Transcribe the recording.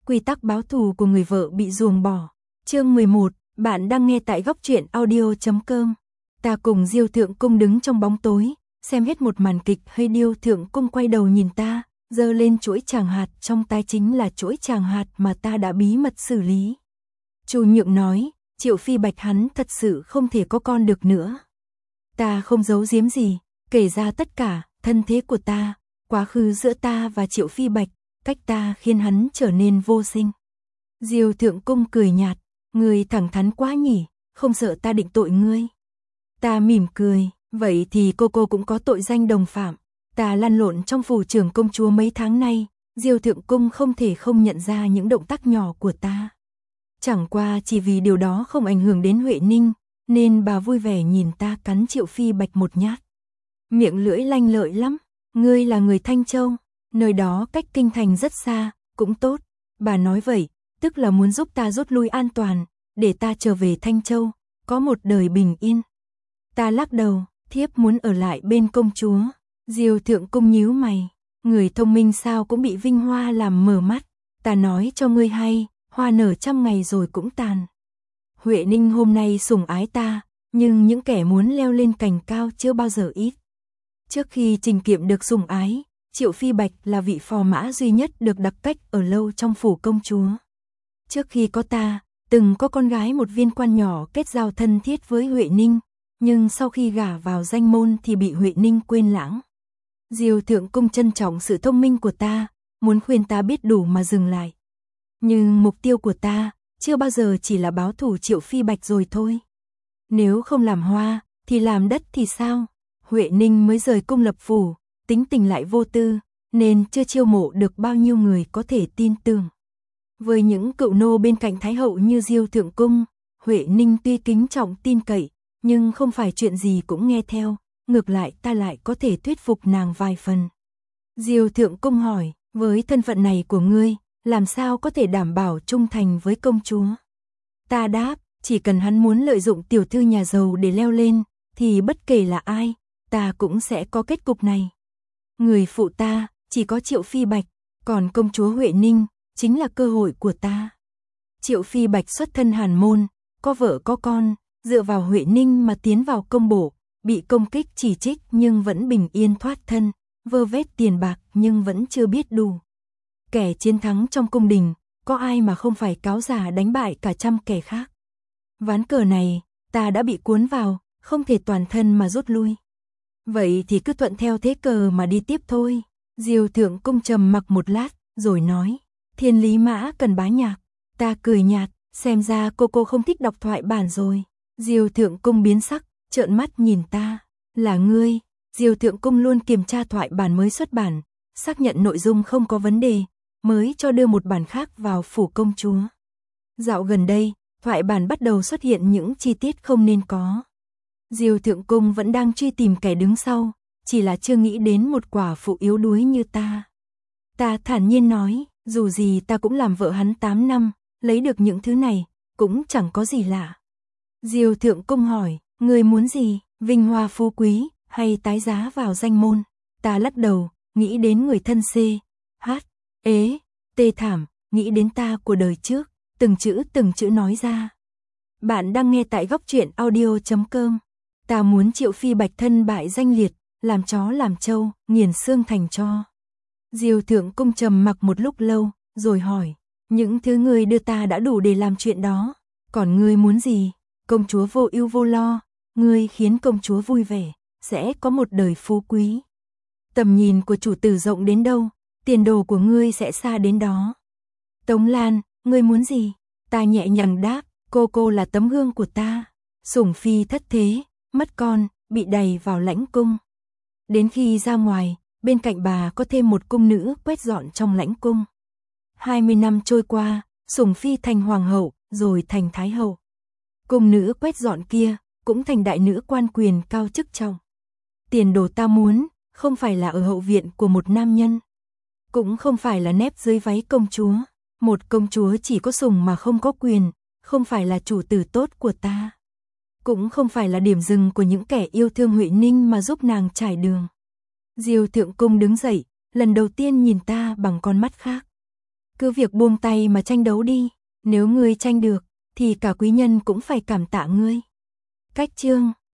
Quy tắc báo thù của người vợ bị ruồng bỏ. Chương 11, bạn đang nghe tại góc truyện audio.com. Ta cùng Diêu Thượng Cung đứng trong bóng tối, xem hết một màn kịch. Hơi Diêu Thượng Cung quay đầu nhìn ta, giơ lên chuỗi tràng hạt, trong tay chính là chuỗi tràng hạt mà ta đã bí mật xử lý. Chu Nhượng nói, Triệu Phi Bạch hắn thật sự không thể có con được nữa. Ta không giấu giếm gì, kể ra tất cả, thân thế của ta, quá khứ giữa ta và Triệu Phi Bạch, cách ta khiến hắn trở nên vô sinh. Diêu Thượng Cung cười nhạt, ngươi thẳng thắn quá nhỉ, không sợ ta định tội ngươi. Ta mỉm cười, vậy thì cô cũng có tội danh đồng phạm. Ta lăn lộn trong phủ trưởng công chúa mấy tháng nay, Diêu Thượng Cung không thể không nhận ra những động tác nhỏ của ta. Chẳng qua chỉ vì điều đó không ảnh hưởng đến Huệ Ninh, nên bà vui vẻ nhìn ta cắn Triệu Phi Bạch một nhát. Miệng lưỡi lanh lợi lắm, ngươi là người Thanh Châu, nơi đó cách kinh thành rất xa, cũng tốt. Bà nói vậy, tức là muốn giúp ta rút lui an toàn, để ta trở về Thanh Châu, có một đời bình yên. Ta lắc đầu, thiếp muốn ở lại bên công chúa. Diêu Thượng Cung nhíu mày, người thông minh sao cũng bị vinh hoa làm mờ mắt. Ta nói cho ngươi hay, hoa nở 100 ngày rồi cũng tàn. Huệ Ninh hôm nay sủng ái ta, nhưng những kẻ muốn leo lên cành cao chưa bao giờ ít. Trước khi Trình Kiệm được sủng ái, Triệu Phi Bạch là vị phò mã duy nhất được đặc cách ở lâu trong phủ công chúa. Trước khi có ta, từng có con gái một viên quan nhỏ kết giao thân thiết với Huệ Ninh, nhưng sau khi gả vào danh môn thì bị Huệ Ninh quên lãng. Diêu Thượng Cung trân trọng sự thông minh của ta, muốn khuyên ta biết đủ mà dừng lại. Nhưng mục tiêu của ta chưa bao giờ chỉ là báo thù Triệu Phi Bạch rồi thôi. Nếu không làm hoa, thì làm đất thì sao? Huệ Ninh mới rời cung lập phủ, tính tình lại vô tư, nên chưa chiêu mộ được bao nhiêu người có thể tin tưởng. Với những cựu nô bên cạnh Thái hậu như Diêu Thượng Cung, Huệ Ninh tuy kính trọng tin cậy, nhưng không phải chuyện gì cũng nghe theo, ngược lại ta lại có thể thuyết phục nàng vài phần. Diêu Thượng Cung hỏi, với thân phận này của ngươi, làm sao có thể đảm bảo trung thành với công chúa? Ta đáp, chỉ cần hắn muốn lợi dụng tiểu thư nhà giàu để leo lên, thì bất kể là ai, ta cũng sẽ có kết cục này. Người phụ ta chỉ có Triệu Phi Bạch, còn công chúa Huệ Ninh chính là cơ hội của ta. Triệu Phi Bạch xuất thân hàn môn, có vợ có con, dựa vào Huệ Ninh mà tiến vào công bộ, bị công kích chỉ trích nhưng vẫn bình yên thoát thân, vơ vét tiền bạc nhưng vẫn chưa biết đủ. Kẻ chiến thắng trong cung đình, có ai mà không phải cáo giả đánh bại cả trăm kẻ khác. Ván cờ này, ta đã bị cuốn vào, không thể toàn thân mà rút lui. Vậy thì cứ thuận theo thế cờ mà đi tiếp thôi. Diêu Thượng Cung trầm mặc một lát, rồi nói, thiên lý mã cần bá nhạc. Ta cười nhạt, xem ra cô không thích đọc thoại bản rồi. Diêu Thượng Cung biến sắc, trợn mắt nhìn ta, là ngươi. Diêu Thượng Cung luôn kiểm tra thoại bản mới xuất bản, xác nhận nội dung không có vấn đề, mới cho đưa một bản khác vào phủ công chúa. Dạo gần đây, thoại bản bắt đầu xuất hiện những chi tiết không nên có. Diêu Thượng Cung vẫn đang truy tìm kẻ đứng sau, chỉ là chưa nghĩ đến một quả phụ yếu đuối như ta. Ta thản nhiên nói, dù gì ta cũng làm vợ hắn 8 năm, lấy được những thứ này, cũng chẳng có gì lạ. Diêu Thượng Cung hỏi, ngươi muốn gì, vinh hoa phú quý, hay tái giá vào danh môn? Ta lắc đầu, nghĩ đến người thân C, H, ế, tê thảm, nghĩ đến ta của đời trước, từng chữ nói ra. Bạn đang nghe tại góc truyện audio.com. Ta muốn Triệu Phi Bạch thân bại danh liệt, làm chó làm trâu, nghiền xương thành tro. Diêu Thượng Cung trầm mặc một lúc lâu, rồi hỏi, những thứ ngươi đưa ta đã đủ để làm chuyện đó, còn ngươi muốn gì? Công chúa vô ưu vô lo, ngươi khiến công chúa vui vẻ, sẽ có một đời phú quý. Tầm nhìn của chủ tử rộng đến đâu, tiền đồ của ngươi sẽ xa đến đó. Tống Lan, ngươi muốn gì? Ta nhẹ nhàng đáp, cô là tấm gương của ta. Sủng phi thất thế, mất con, bị đày vào lãnh cung. Đến khi ra ngoài, bên cạnh bà có thêm một cung nữ quét dọn trong lãnh cung. 20 năm trôi qua, Sủng phi thành hoàng hậu, rồi thành thái hậu. Cung nữ quét dọn kia, cũng thành đại nữ quan quyền cao chức trọng. Tiền đồ ta muốn, không phải là ở hậu viện của một nam nhân. Cũng không phải là nép dưới váy công chúa. Một công chúa chỉ có sủng mà không có quyền, không phải là chủ tử tốt của ta. Cũng không phải là điểm dừng của những kẻ yêu thương Huệ Ninh mà giúp nàng trải đường. Diêu Thượng Cung đứng dậy, lần đầu tiên nhìn ta bằng con mắt khác. Cứ việc buông tay mà tranh đấu đi, nếu ngươi tranh được, thì cả quý nhân cũng phải cảm tạ ngươi. Cách chương